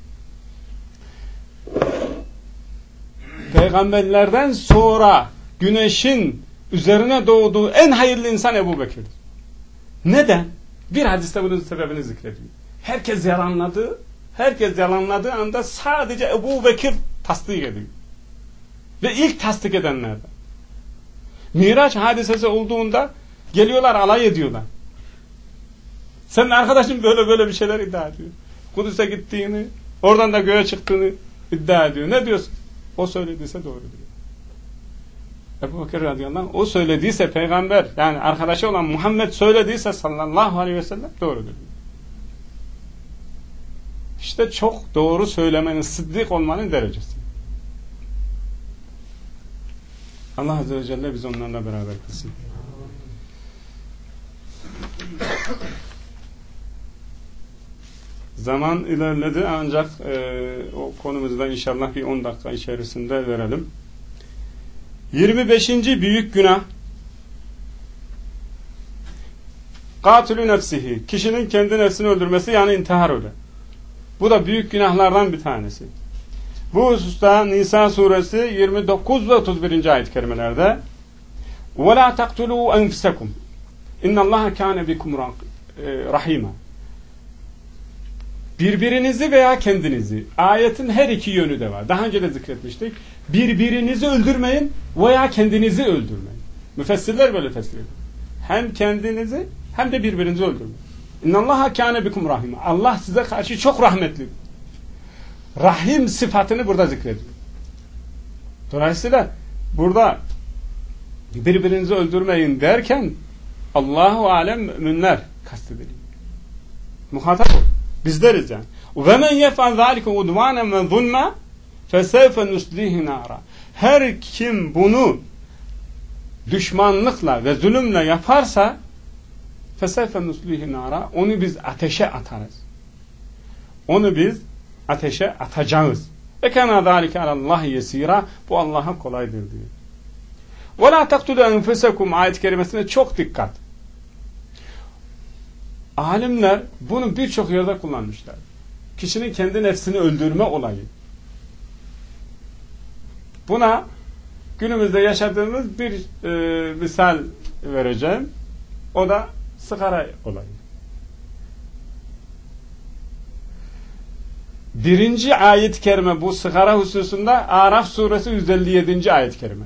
peygamberlerden sonra güneşin üzerine doğduğu en hayırlı insan Ebu Bekir'dir. Neden? Bir hadiste bunun sebebini zikrediyor. Herkes yalanladı, herkes yalanladığı anda sadece Ebu Bekir tasdik ediyor. Ve ilk tasdik edenlerden. Miraç hadisesi olduğunda geliyorlar, alay ediyorlar. Senin arkadaşın böyle böyle bir şeyler iddia ediyor. Kudüs'e gittiğini, oradan da göğe çıktığını iddia ediyor. Ne diyorsun? O söylediyse doğru diyor. Ebu Bekir radıyallahu anh, o söylediyse peygamber, yani arkadaşı olan Muhammed söylediyse sallallahu aleyhi ve sellem doğrudur diyor. İşte çok doğru söylemenin, sıddık olmanın derecesi. Allah Azze ve Celle biz onlarla beraber kılsın. Zaman ilerledi ancak e, o konumuzu da inşallah bir on dakika içerisinde verelim. yirmi beşinci büyük günah katülü nefsihi, kişinin kendi nefsini öldürmesi, yani intihar öyle. Bu da büyük günahlardan bir tanesi. Bu hususta Nisa suresi yirmi dokuz ve otuz birinci ayet-i kerimelerde وَلَا تَقْتُلُوا أَنْفِسَكُمْ اِنَّ اللّٰهَ كَانَ بِكُمْ رَحِيمًا. Birbirinizi veya kendinizi. Ayetin her iki yönü de var. Daha önce de zikretmiştik. Birbirinizi öldürmeyin veya kendinizi öldürmeyin. Müfessirler böyle tefsir ediyor. Hem kendinizi hem de birbirinizi öldürmeyin. İnnallaha kâne bikum rahim. Allah size karşı çok rahmetli. Rahim sıfatını burada zikrediyor. Dolayısıyla burada birbirinizi öldürmeyin derken Allahu alem müminler kastediliyor. Muhatap o. Bizleriz yani. وَمَنْ يَفْعَلْ ذَٰلِكَ عُدْوَانًا وَظُلْمًا فَسَوْفَ نُصْلِيهِ نَارًا. Her kim bunu düşmanlıkla ve zulümle yaparsa فَسَوْفَ نُصْلِيهِ نَارًا, onu biz ateşe atarız. Onu biz ateşe atacağız. وَكَانَ ذَٰلِكَ عَلَى اللّٰهِ يَس۪يرًا. Bu Allah'a kolaydır diyor. وَلَا تَقْتُلُوا أَنْفُسَكُمْ ayet-i kerimesine çok dikkat. Alimler bunu birçok yerde kullanmışlar. Kişinin kendi nefsini öldürme olayı. Buna günümüzde yaşadığımız bir e, misal vereceğim. O da sigara olayı. Birinci ayet-i kerime bu sigara hususunda Araf suresi yüz elli yedinci ayet-i kerime.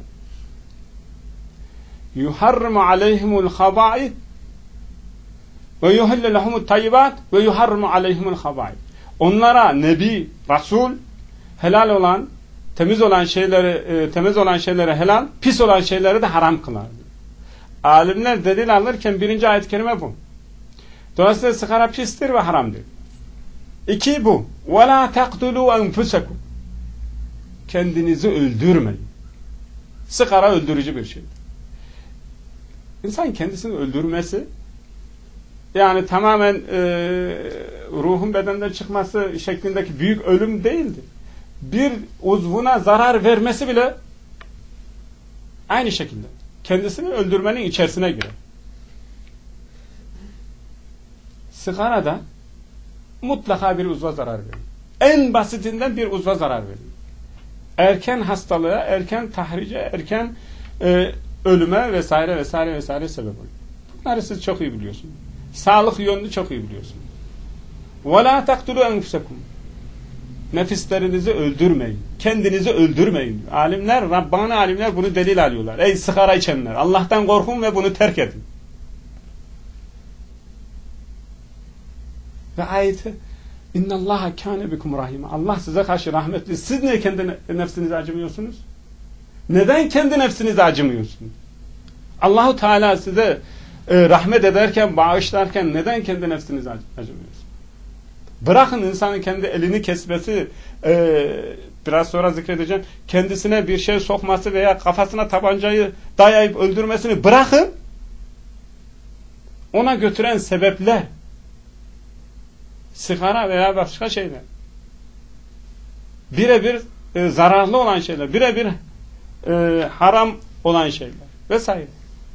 Yuharrimu aleyhimul haba'id ve yuhille lehumut tayyibat ve yuharrimu aleyhimul haba'id. Onlara Nebi, Resul helal olan, temiz olan şeyleri, e, temiz olan şeyleri helal, pis olan şeyleri de haram kılar. Alimler delil alırken birinci ayet-i kerime bu. Dolayısıyla sigara pistir ve haramdır. İki bu. وَلَا تَقْتُلُوا أَنْفُسَكُمْ Kendinizi öldürmeyin. Sigara öldürücü bir şeydir. İnsan kendisini öldürmesi, yani tamamen e, ruhun bedenden çıkması şeklindeki büyük ölüm değildir. Bir uzvuna zarar vermesi bile aynı şekilde kendisini öldürmenin içerisine girer. Sigara da mutlaka bir uzva zarar verir. En basitinden bir uzva zarar verir. Erken hastalığa, erken tahrice, erken e, ölüme vesaire vesaire vesaire sebep olur. Bunları siz çok iyi biliyorsunuz. Sağlık yönünü çok iyi biliyorsunuz. وَلَا تَقْتُلُوا أَنْفُسَكُمْ Nefislerinizi öldürmeyin. Kendinizi öldürmeyin. Alimler, Rabbani alimler bunu delil alıyorlar. Ey sigara içenler! Allah'tan korkun ve bunu terk edin. Ve ayeti اِنَّ اللّٰهَ كَانَ بِكُمْ رَحِيمًا Allah size karşı rahmetli. Siz niye kendi nefsinize acımıyorsunuz? Neden kendi nefsinize acımıyorsunuz? Allahu Teala size e, rahmet ederken, bağışlarken neden kendi nefsinize acımıyorsunuz? Bırakın insanın kendi elini kesmesi, e, biraz sonra zikredeceğim, kendisine bir şey sokması veya kafasına tabancayı dayayıp öldürmesini bırakın. Ona götüren sebepler, sigara veya başka şeyler, birebir e, zararlı olan şeyler, birebir e, haram olan şeyler vesaire.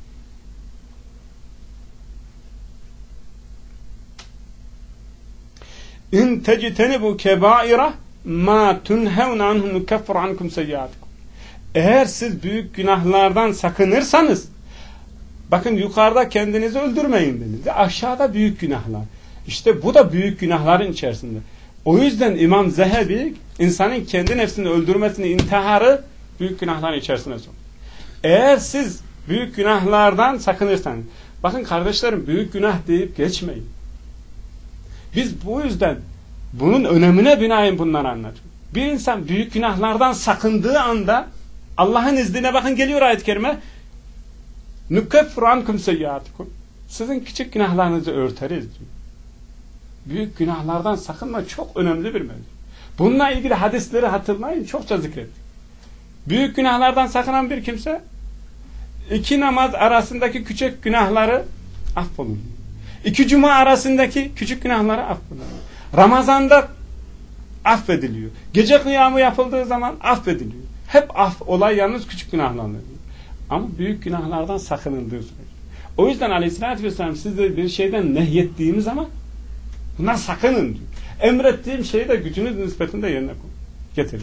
İn tectenibu kebaira ma tunhevun anhu nukeffir ankum seyyiatikum. Eğer siz büyük günahlardan sakınırsanız, bakın yukarıda kendinizi öldürmeyin denildi. Aşağıda büyük günahlar. İşte bu da büyük günahların içerisinde. O yüzden İmam Zehebi insanın kendi nefsini öldürmesini, intiharı büyük günahların içerisine sokuyor. Eğer siz büyük günahlardan sakınırsanız, bakın kardeşlerim, büyük günah deyip geçmeyin. Biz bu yüzden bunun önemine binaen bunları anlatıyoruz. Bir insan büyük günahlardan sakındığı anda Allah'ın iznine bakın geliyor ayet-i kerime, nukeffir ankum seyyiatikum. Sizin küçük günahlarınızı örteriz diyor. Büyük günahlardan sakınma çok önemli bir mevzu. Bununla ilgili hadisleri hatırlayın, çokça zikrettik. Büyük günahlardan sakınan bir kimse iki namaz arasındaki küçük günahları affolunur. İki cuma arasındaki küçük günahları affolunur. Ramazanda affediliyor. Gece kıyamı yapıldığı zaman affediliyor. Hep af, olay yalnız küçük günahlarla. Ama büyük günahlardan sakınıldığı sürece. O yüzden Aleyhisselatü Vesselam size bir şeyden nehyettiğimiz zaman bundan sakının diyor. Emrettiğim şeyi de gücünüz nispetinde yerine getirin.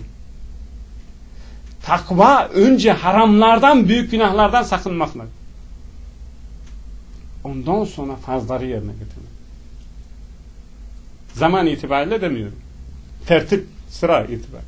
Takva önce haramlardan, büyük günahlardan sakınmakla. Ondan sonra farzları yerine getirmek. Zaman itibariyle demiyorum. Tertip, sıra itibariyle.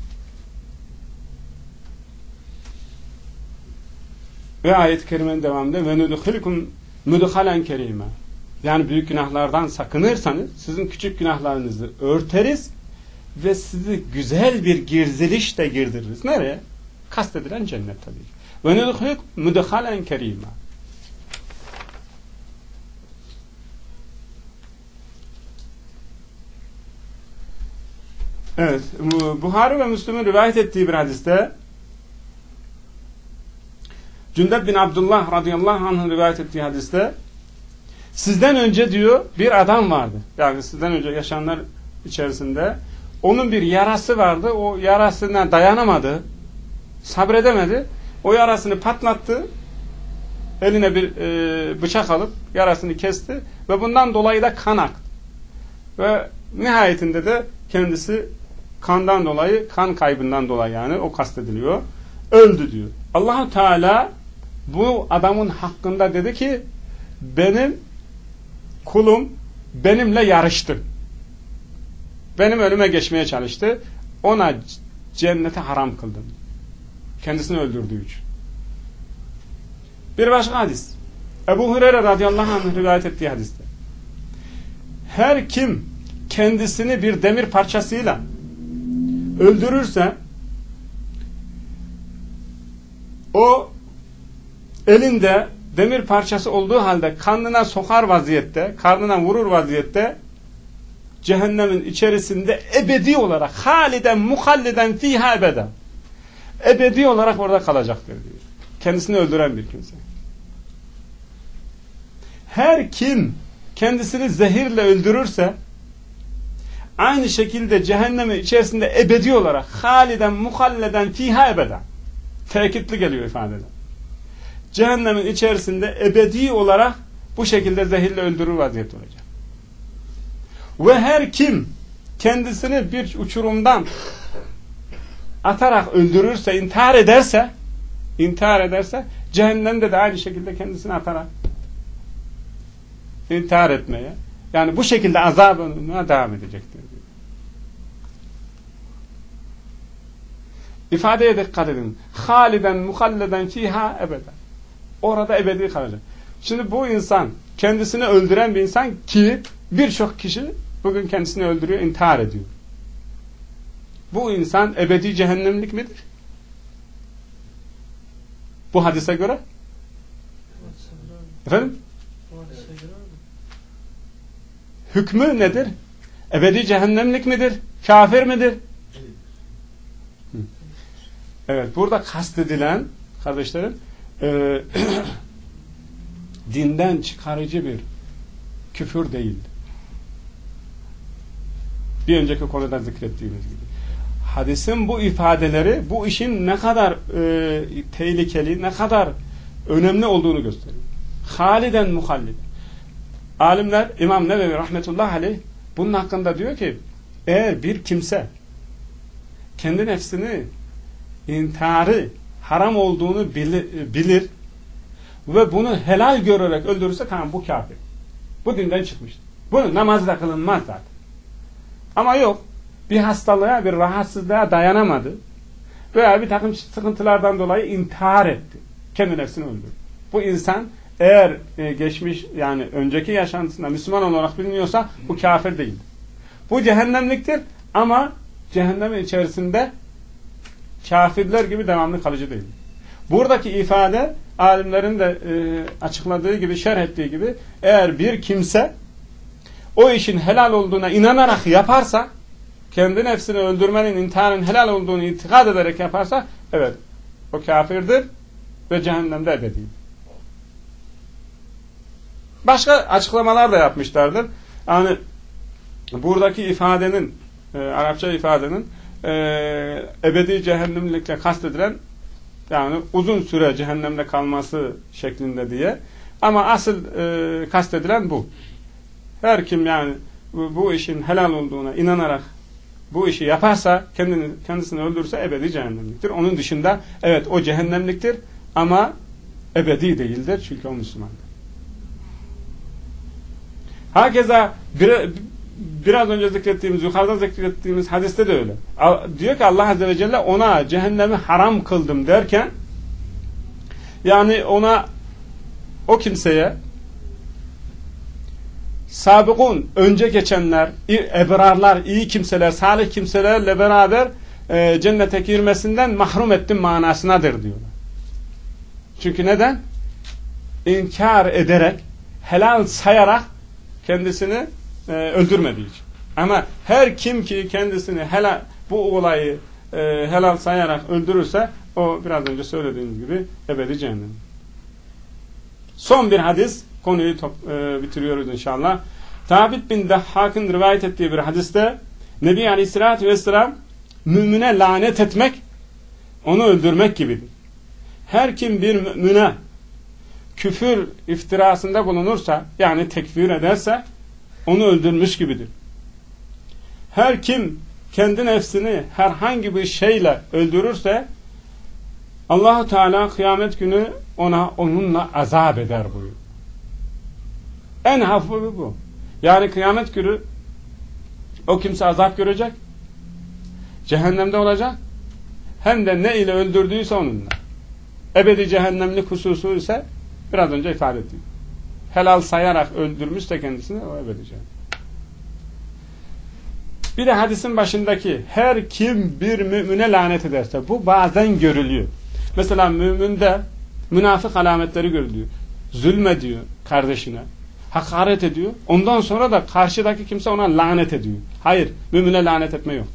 Ve ayet-i kerimenin devamında ve nudkhilkum mudkhalen kerima. Yani büyük günahlardan sakınırsanız sizin küçük günahlarınızı örteriz ve sizi güzel bir girzilişle girdiririz. Nereye? Kastedilen cennet tabii. Ve nudkhilkum mudkhalen kerima. Evet, Buhari ve Müslüm'ün rivayet ettiği bir hadiste Cündeb bin Abdullah radıyallahu anh'ın rivayet ettiği hadiste sizden önce diyor bir adam vardı. Yani sizden önce yaşayanlar içerisinde onun bir yarası vardı. O yarasına dayanamadı. Sabredemedi. O yarasını patlattı. Eline bir e, bıçak alıp yarasını kesti ve bundan dolayı da kan aktı. Ve nihayetinde de kendisi kandan dolayı, kan kaybından dolayı yani o kastediliyor. Öldü diyor. Allah-u Teala bu adamın hakkında dedi ki benim kulum benimle yarıştı. Benim önüme geçmeye çalıştı. Ona cennete haram kıldım. Kendisini öldürdüğü için. Bir başka hadis. Ebu Hureyre radıyallahu anh rivayet ettiği hadiste. Her kim kendisini bir demir parçasıyla öldürürse o elinde demir parçası olduğu halde karnına sokar vaziyette, karnına vurur vaziyette cehennemin içerisinde ebedi olarak haliden muhalliden fiha ebeden ebedi olarak orada kalacaktır diyor. Kendisini öldüren bir kimse. Her kim kendisini zehirle öldürürse aynı şekilde cehennemin içerisinde ebedi olarak haliden muhalleden fiha ebeden tekitli geliyor ifadede. Cehennemin içerisinde ebedi olarak bu şekilde zehirle öldürür vaziyette olacak. Ve her kim kendisini bir uçurumdan atarak öldürürse, intihar ederse intihar ederse cehennemde de aynı şekilde kendisini atarak intihar etmeye, yani bu şekilde azabına devam edecektir. İfadeye dikkat edin. Haliden muhalleden fiha ebeden. Orada ebedi kalacak. Şimdi bu insan kendisini öldüren bir insan ki birçok kişi bugün kendisini öldürüyor, intihar ediyor. Bu insan ebedi cehennemlik midir? Bu hadise göre? Efendim? Hükmü nedir? Ebedi cehennemlik midir? Kafir midir? Evet, burada kastedilen kardeşlerim e, dinden çıkarıcı bir küfür değil. Bir önceki konuda zikrettiğimiz gibi. Hadisin bu ifadeleri bu işin ne kadar e, tehlikeli, ne kadar önemli olduğunu gösteriyor. Haliden muhallid. Alimler, İmam Nevevi rahmetullahi aleyh bunun hakkında diyor ki eğer bir kimse kendi nefsini intiharı haram olduğunu bilir, bilir ve bunu helal görerek öldürürse tamam bu kafir. Bu dinden çıkmıştır. Bunun namazı da kılınmaz zaten. Ama yok, bir hastalığa, bir rahatsızlığa dayanamadı veya bir takım sıkıntılardan dolayı intihar etti. Kendi nefsini öldürdü. Bu insan eğer e, geçmiş, yani önceki yaşantısında Müslüman olarak biliniyorsa bu kafir değildir. Bu cehennemliktir ama cehennemin içerisinde kafirler gibi devamlı kalıcı değil. Buradaki ifade alimlerin de e, açıkladığı gibi, şerh ettiği gibi eğer bir kimse o işin helal olduğuna inanarak yaparsa, kendi nefsini öldürmenin, intiharın helal olduğunu itikad ederek yaparsa evet o kafirdir ve cehennemde ebedi. Başka açıklamalar da yapmışlardır. Yani buradaki ifadenin e, Arapça ifadenin e, ebedi cehennemlikle kastedilen yani uzun süre cehennemde kalması şeklinde diye. Ama asıl e, kastedilen bu. Her kim yani bu, bu işin helal olduğuna inanarak bu işi yaparsa, kendini, kendisini öldürürse ebedi cehennemliktir. Onun dışında evet o cehennemliktir ama ebedi değildir çünkü o Müslümandır. Hakeza bir, biraz önce zikrettiğimiz, yukarıda zikrettiğimiz hadiste de öyle. Diyor ki Allah Azze ve Celle ona cehennemi haram kıldım derken yani ona, o kimseye sabıkun, önce geçenler, ebrarlar, iyi kimseler, salih kimselerle beraber e, cennete girmesinden mahrum ettim manasınadır diyorlar. Çünkü neden? İnkar ederek, helal sayarak kendisini e, öldürmediği için. Ama her kim ki kendisini helal, bu olayı e, helal sayarak öldürürse o biraz önce söylediğimiz gibi ebedi cehennem. Son bir hadis, konuyu top, e, bitiriyoruz inşallah. Tabit bin Dahhak'ın rivayet ettiği bir hadiste Nebi Aleyhisselatü Vesselam mümine lanet etmek onu öldürmek gibidir. Her kim bir mümine küfür iftirasında bulunursa, yani tekfir ederse onu öldürmüş gibidir. Her kim kendi nefsini herhangi bir şeyle öldürürse Allah-u Teala kıyamet günü ona onunla azap eder buyuruyor. En hafifi bu. Yani kıyamet günü o kimse azap görecek, cehennemde olacak, hem de ne ile öldürdüyse onunla. Ebedi cehennemlik hususu ise biraz önce ifade ettim. Helal sayarak öldürmüşse kendisini o ebedi cehennem. Bir de hadisin başındaki her kim bir mümine lanet ederse, bu bazen görülüyor. Mesela müminde münafık alametleri görülüyor. zulmediyor kardeşine, hakaret ediyor. Ondan sonra da karşıdaki kimse ona lanet ediyor. Hayır, mümine lanet etme yoktur.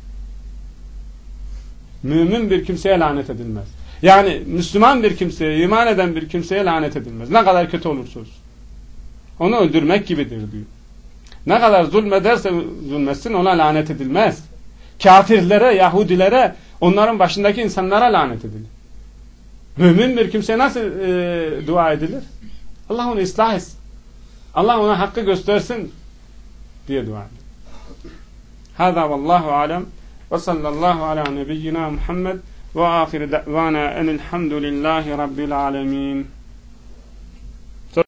Mümin bir kimseye lanet edilmez. Yani Müslüman bir kimseye, iman eden bir kimseye lanet edilmez. Ne kadar kötü olursa olsun. Onu öldürmek gibidir diyor. Ne kadar zulmederse zulmetsin ona lanet edilmez. Kafirlere, Yahudilere, onların başındaki insanlara lanet edilir. Mümin bir kimseye nasıl e, dua edilir? Allah onu ıslah etsin. Allah ona hakkı göstersin diye dua edilir. Hâzâ vallâhu alem ve sallallahu ala nebiyyina Muhammed ve âhir da'vana enilhamdülillahi rabbil alemin.